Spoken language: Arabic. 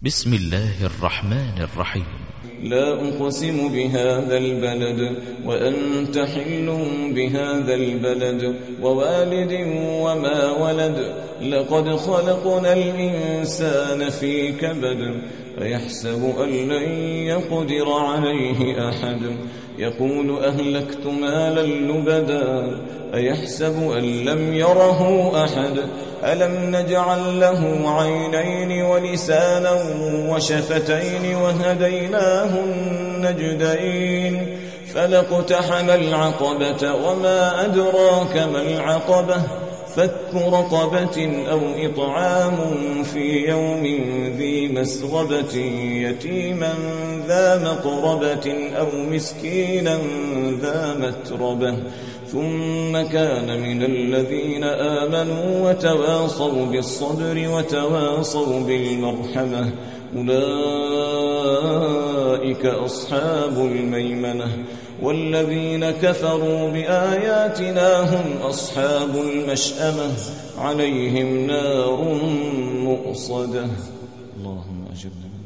بسم الله الرحمن الرحيم. لا أقسم بهذا البلد وأنت حل بهذا البلد ووالد وما ولد لقد خلقنا الإنسان في كبد أيحسب أن لن يقدر عليه أحد يقول أهلكت مالا لبدا أيحسب أن لم يره أحد ألم نجعل له عينين ولسانا وشفتين وهديناه النجدين فلاقتحم العقبة وما أدراك ما العقبة فك رقبة أو إطعام في يوم ذي مسغبة يتيما ذا مقربة أو مسكينا ذا متربة ثم كان من الذين آمنوا وتواصوا بالصبر وتواصوا بالمرحمة أولئك أصحاب الميمنة والذين كفروا بآياتنا هم أصحاب المشأمة عليهم نار مؤصدة. اللهم أجرنا.